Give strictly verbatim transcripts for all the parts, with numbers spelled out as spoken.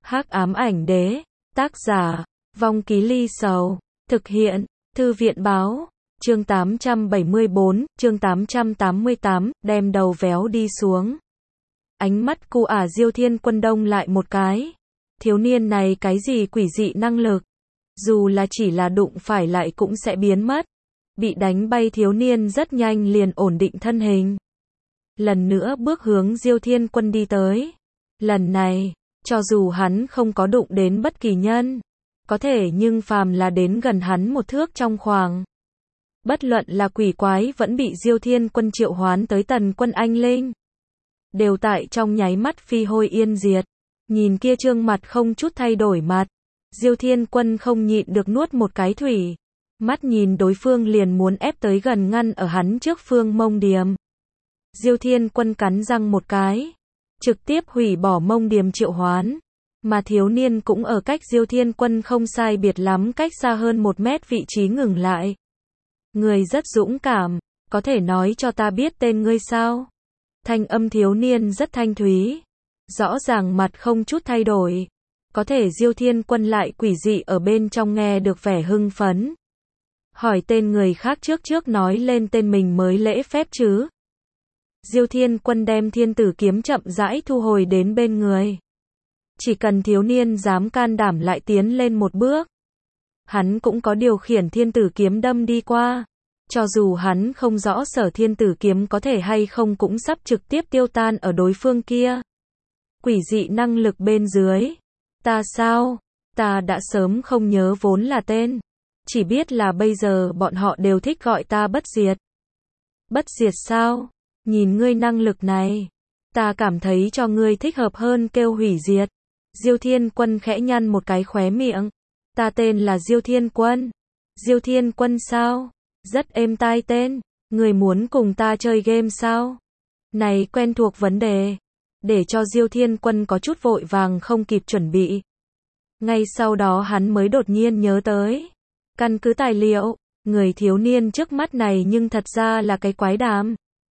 Hắc ám ảnh đế, tác giả, Vong Ký Ly Sầu, thực hiện, Thư viện báo, chương tám trăm bảy mươi bốn, chương tám trăm tám mươi tám, đem đầu véo đi xuống. Ánh mắt cu ả Diêu Thiên Quân đông lại một cái. Thiếu niên này cái gì quỷ dị năng lực, dù là chỉ là đụng phải lại cũng sẽ biến mất. Bị đánh bay thiếu niên rất nhanh liền ổn định thân hình. Lần nữa bước hướng Diêu Thiên Quân đi tới. Lần này, cho dù hắn không có đụng đến bất kỳ nhân, có thể nhưng phàm là đến gần hắn một thước trong khoảng. Bất luận là quỷ quái vẫn bị Diêu Thiên Quân triệu hoán tới tần quân anh linh. Đều tại trong nháy mắt phi hôi yên diệt. Nhìn kia trương mặt không chút thay đổi mặt. Diêu Thiên Quân không nhịn được nuốt một cái thủy. Mắt nhìn đối phương liền muốn ép tới gần ngăn ở hắn trước Phương Mông Điềm. Diêu Thiên Quân cắn răng một cái. Trực tiếp hủy bỏ Mông Điềm triệu hoán. Mà thiếu niên cũng ở cách Diêu Thiên Quân không sai biệt lắm cách xa hơn một mét vị trí ngừng lại. Người rất dũng cảm, có thể nói cho ta biết tên ngươi sao? Thanh âm thiếu niên rất thanh thúy. Rõ ràng mặt không chút thay đổi. Có thể Diêu Thiên Quân lại quỷ dị ở bên trong nghe được vẻ hưng phấn. Hỏi tên người khác trước trước nói lên tên mình mới lễ phép chứ. Diêu Thiên Quân đem thiên tử kiếm chậm rãi thu hồi đến bên người. Chỉ cần thiếu niên dám can đảm lại tiến lên một bước, hắn cũng có điều khiển thiên tử kiếm đâm đi qua. Cho dù hắn không rõ sở thiên tử kiếm có thể hay không cũng sắp trực tiếp tiêu tan ở đối phương kia. Quỷ dị năng lực bên dưới. Ta sao? Ta đã sớm không nhớ vốn là tên. Chỉ biết là bây giờ bọn họ đều thích gọi ta bất diệt. Bất diệt sao? Nhìn ngươi năng lực này, ta cảm thấy cho ngươi thích hợp hơn kêu hủy diệt. Diêu Thiên Quân khẽ nhăn một cái khóe miệng. Ta tên là Diêu Thiên Quân. Diêu Thiên Quân sao? Rất êm tai tên. Người muốn cùng ta chơi game sao? Này quen thuộc vấn đề. Để cho Diêu Thiên Quân có chút vội vàng không kịp chuẩn bị. Ngay sau đó hắn mới đột nhiên nhớ tới. Căn cứ tài liệu, người thiếu niên trước mắt này nhưng thật ra là cái quái đàm.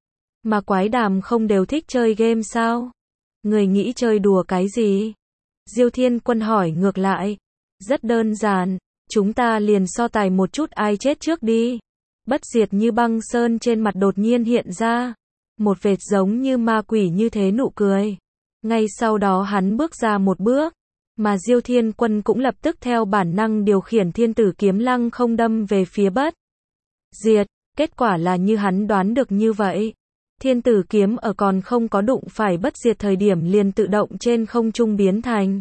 Mà quái đàm không đều thích chơi game sao? Người nghĩ chơi đùa cái gì? Diêu Thiên Quân hỏi ngược lại. Rất đơn giản, chúng ta liền so tài một chút ai chết trước đi. Bất diệt như băng sơn trên mặt đột nhiên hiện ra. Một vệt giống như ma quỷ như thế nụ cười. Ngay sau đó hắn bước ra một bước. Mà Diêu Thiên Quân cũng lập tức theo bản năng điều khiển thiên tử kiếm lăng không đâm về phía bất diệt. Kết quả là như hắn đoán được như vậy. Thiên tử kiếm ở còn không có đụng phải bất diệt thời điểm liền tự động trên không trung biến thành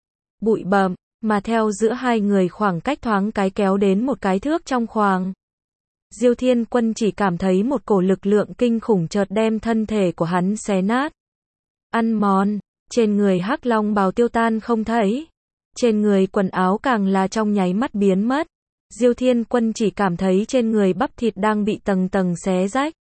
bụi bặm, mà theo giữa hai người khoảng cách thoáng cái kéo đến một cái thước trong khoảng. Diêu Thiên Quân chỉ cảm thấy một cổ lực lượng kinh khủng chợt đem thân thể của hắn xé nát. Ăn mòn, trên người hắc long bào tiêu tan không thấy. Trên người quần áo càng là trong nháy mắt biến mất. Diêu Thiên Quân chỉ cảm thấy trên người bắp thịt đang bị tầng tầng xé rách.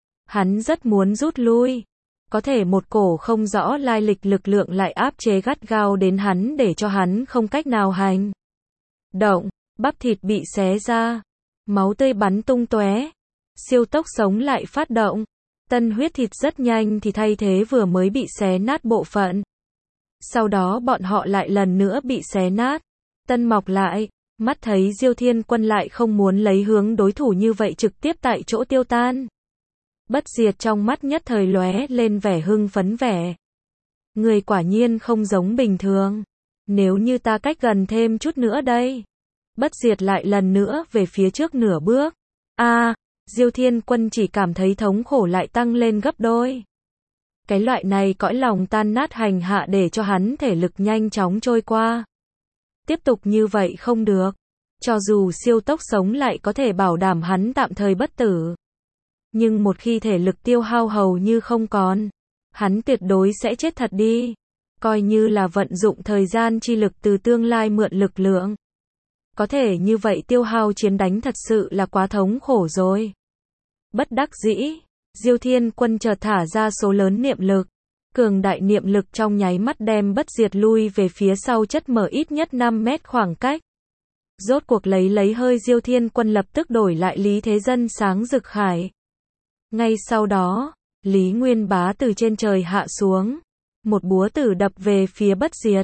Hắn rất muốn rút lui. Có thể một cổ không rõ lai lịch lực lượng lại áp chế gắt gao đến hắn để cho hắn không cách nào hành động. Bắp thịt bị xé ra. Máu tươi bắn tung tóe. Siêu tốc sống lại phát động. Tân huyết thịt rất nhanh thì thay thế vừa mới bị xé nát bộ phận. Sau đó bọn họ lại lần nữa bị xé nát. Tân mọc lại. Mắt thấy Diêu Thiên Quân lại không muốn lấy hướng đối thủ như vậy trực tiếp tại chỗ tiêu tan. Bất diệt trong mắt nhất thời lóe lên vẻ hưng phấn vẻ. Người quả nhiên không giống bình thường. Nếu như ta cách gần thêm chút nữa đây. Bất diệt lại lần nữa về phía trước nửa bước. A, à, Diêu Thiên Quân chỉ cảm thấy thống khổ lại tăng lên gấp đôi. Cái loại này cõi lòng tan nát hành hạ để cho hắn thể lực nhanh chóng trôi qua. Tiếp tục như vậy không được. Cho dù siêu tốc sống lại có thể bảo đảm hắn tạm thời bất tử. Nhưng một khi thể lực tiêu hao hầu như không còn, hắn tuyệt đối sẽ chết thật đi. Coi như là vận dụng thời gian chi lực từ tương lai mượn lực lượng. Có thể như vậy tiêu hao chiến đánh thật sự là quá thống khổ rồi. Bất đắc dĩ, Diêu Thiên Quân chợt thả ra số lớn niệm lực. Cường đại niệm lực trong nháy mắt đem bất diệt lui về phía sau chất mở ít nhất năm mét khoảng cách. Rốt cuộc lấy lấy hơi Diêu Thiên Quân lập tức đổi lại Lý Thế Dân sáng rực khải. Ngay sau đó, Lý Nguyên Bá từ trên trời hạ xuống. Một búa tử đập về phía bất diệt.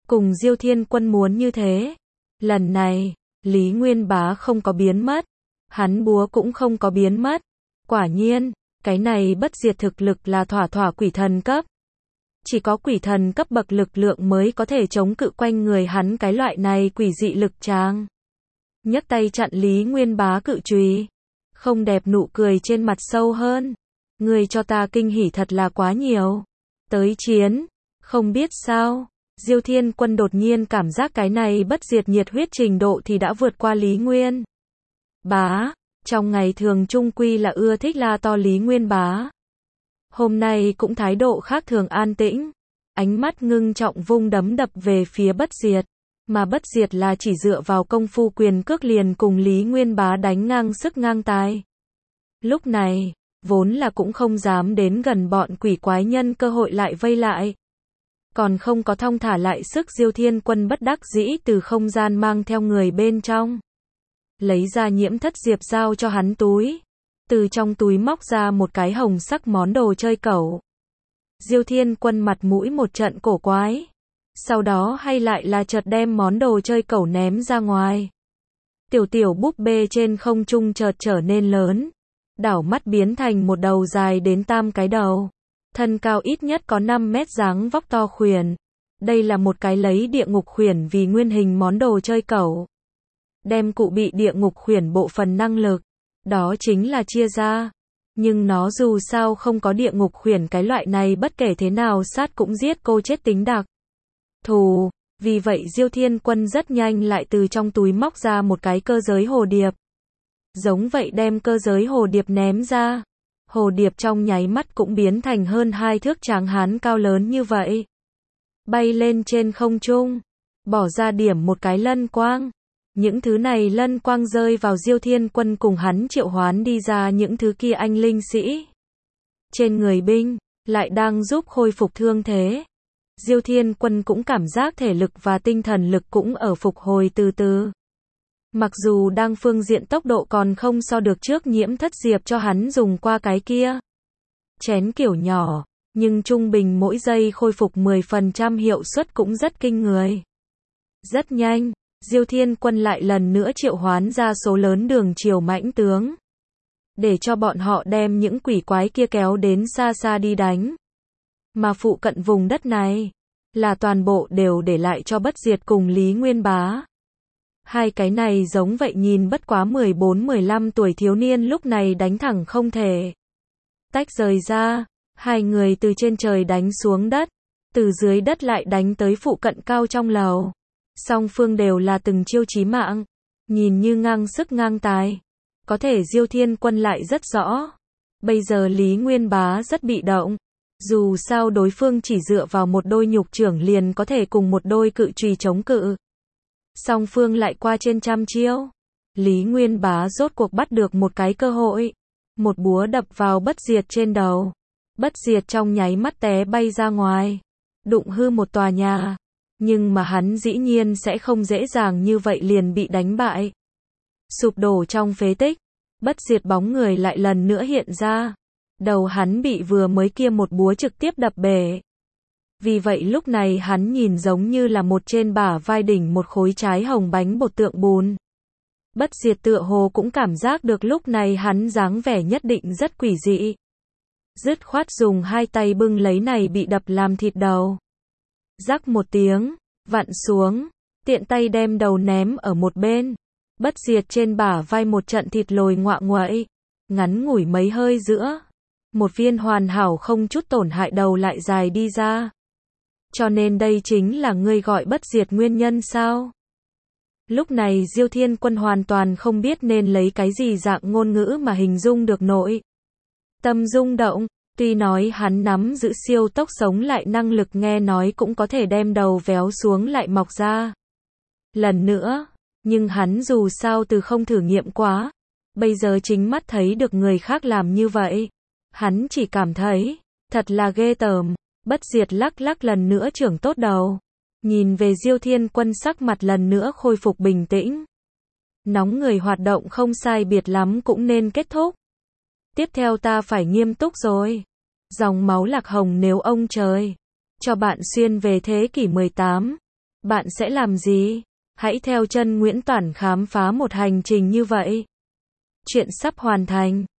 Cùng Diêu Thiên Quân muốn như thế. Lần này, Lý Nguyên Bá không có biến mất. Hắn búa cũng không có biến mất. Quả nhiên, cái này bất diệt thực lực là thỏa thỏa quỷ thần cấp. Chỉ có quỷ thần cấp bậc lực lượng mới có thể chống cự quanh người hắn cái loại này quỷ dị lực tràng. Nhấc tay chặn Lý Nguyên Bá cự chùy. Không đẹp nụ cười trên mặt sâu hơn. Người cho ta kinh hỉ thật là quá nhiều. Tới chiến, không biết sao, Diêu Thiên Quân đột nhiên cảm giác cái này bất diệt nhiệt huyết trình độ thì đã vượt qua Lý Nguyên Bá. Trong ngày thường trung quy là ưa thích la to Lý Nguyên Bá. Hôm nay cũng thái độ khác thường an tĩnh. Ánh mắt ngưng trọng vung đấm đập về phía bất diệt. Mà bất diệt là chỉ dựa vào công phu quyền cước liền cùng Lý Nguyên Bá đánh ngang sức ngang tài. Lúc này, vốn là cũng không dám đến gần bọn quỷ quái nhân cơ hội lại vây lại. Còn không có thong thả lại sức Diêu Thiên Quân bất đắc dĩ từ không gian mang theo người bên trong. Lấy ra Nhiễm Thất Diệp giao cho hắn túi. Từ trong túi móc ra một cái hồng sắc món đồ chơi cẩu. Diêu Thiên Quân mặt mũi một trận cổ quái. Sau đó hay lại là chợt đem món đồ chơi cẩu ném ra ngoài. Tiểu tiểu búp bê trên không trung chợt trở nên lớn. Đảo mắt biến thành một đầu dài đến tam cái đầu. Thân cao ít nhất có năm mét dáng vóc to khuyển. Đây là một cái lấy địa ngục khuyển vì nguyên hình món đồ chơi cẩu. Đem cụ bị địa ngục khuyển bộ phần năng lực. Đó chính là chia ra. Nhưng nó dù sao không có địa ngục khuyển cái loại này bất kể thế nào sát cũng giết cô chết tính đặc thù. Vì vậy Diêu Thiên Quân rất nhanh lại từ trong túi móc ra một cái cơ giới hồ điệp. Giống vậy đem cơ giới hồ điệp ném ra. Hồ điệp trong nháy mắt cũng biến thành hơn hai thước tráng hán cao lớn như vậy. Bay lên trên không trung. Bỏ ra điểm một cái lân quang. Những thứ này lân quang rơi vào Diêu Thiên Quân cùng hắn triệu hoán đi ra những thứ kia anh linh sĩ. Trên người binh, lại đang giúp khôi phục thương thế. Diêu Thiên Quân cũng cảm giác thể lực và tinh thần lực cũng ở phục hồi từ từ. Mặc dù đang phương diện tốc độ còn không so được trước Nhiễm Thất Diệp cho hắn dùng qua cái kia chén kiểu nhỏ, nhưng trung bình mỗi giây khôi phục mười phần trăm hiệu suất cũng rất kinh người. Rất nhanh, Diêu Thiên Quân lại lần nữa triệu hoán ra số lớn đường triều mãnh tướng. Để cho bọn họ đem những quỷ quái kia kéo đến xa xa đi đánh. Mà phụ cận vùng đất này, là toàn bộ đều để lại cho bất diệt cùng Lý Nguyên Bá. Hai cái này giống vậy nhìn bất quá mười bốn mười lăm tuổi thiếu niên lúc này đánh thẳng không thể. Tách rời ra, hai người từ trên trời đánh xuống đất, từ dưới đất lại đánh tới phụ cận cao trong lầu. Song phương đều là từng chiêu chí mạng, nhìn như ngang sức ngang tài. Có thể Diêu Thiên Quân lại rất rõ. Bây giờ Lý Nguyên Bá rất bị động. Dù sao đối phương chỉ dựa vào một đôi nhục trưởng liền có thể cùng một đôi cự chùy chống cự. Song phương lại qua trên trăm chiêu. Lý Nguyên Bá rốt cuộc bắt được một cái cơ hội. Một búa đập vào bất diệt trên đầu. Bất diệt trong nháy mắt té bay ra ngoài. Đụng hư một tòa nhà. Nhưng mà hắn dĩ nhiên sẽ không dễ dàng như vậy liền bị đánh bại. Sụp đổ trong phế tích. Bất diệt bóng người lại lần nữa hiện ra. Đầu hắn bị vừa mới kia một búa trực tiếp đập bể. Vì vậy lúc này hắn nhìn giống như là một trên bả vai đỉnh một khối trái hồng bánh bột tượng bùn. Bất diệt tựa hồ cũng cảm giác được lúc này hắn dáng vẻ nhất định rất quỷ dị. Dứt khoát dùng hai tay bưng lấy này bị đập làm thịt đầu. Rắc một tiếng, vặn xuống, tiện tay đem đầu ném ở một bên. Bất diệt trên bả vai một trận thịt lồi ngoạ nguậy, ngắn ngủi mấy hơi giữa. Một viên hoàn hảo không chút tổn hại đầu lại dài đi ra. Cho nên đây chính là ngươi gọi bất diệt nguyên nhân sao? Lúc này Diêu Thiên Quân hoàn toàn không biết nên lấy cái gì dạng ngôn ngữ mà hình dung được nội. Tâm rung động, tuy nói hắn nắm giữ siêu tốc sống lại năng lực nghe nói cũng có thể đem đầu véo xuống lại mọc ra. Lần nữa, nhưng hắn dù sao từ không thử nghiệm quá. Bây giờ chính mắt thấy được người khác làm như vậy. Hắn chỉ cảm thấy, thật là ghê tởm. Bất diệt lắc lắc lần nữa trưởng tốt đầu. Nhìn về Diêu Thiên Quân sắc mặt lần nữa khôi phục bình tĩnh. Nóng người hoạt động không sai biệt lắm cũng nên kết thúc. Tiếp theo ta phải nghiêm túc rồi. Dòng máu lạc hồng nếu ông trời cho bạn xuyên về thế kỷ mười tám. Bạn sẽ làm gì? Hãy theo chân Nguyễn Toản khám phá một hành trình như vậy. Chuyện sắp hoàn thành.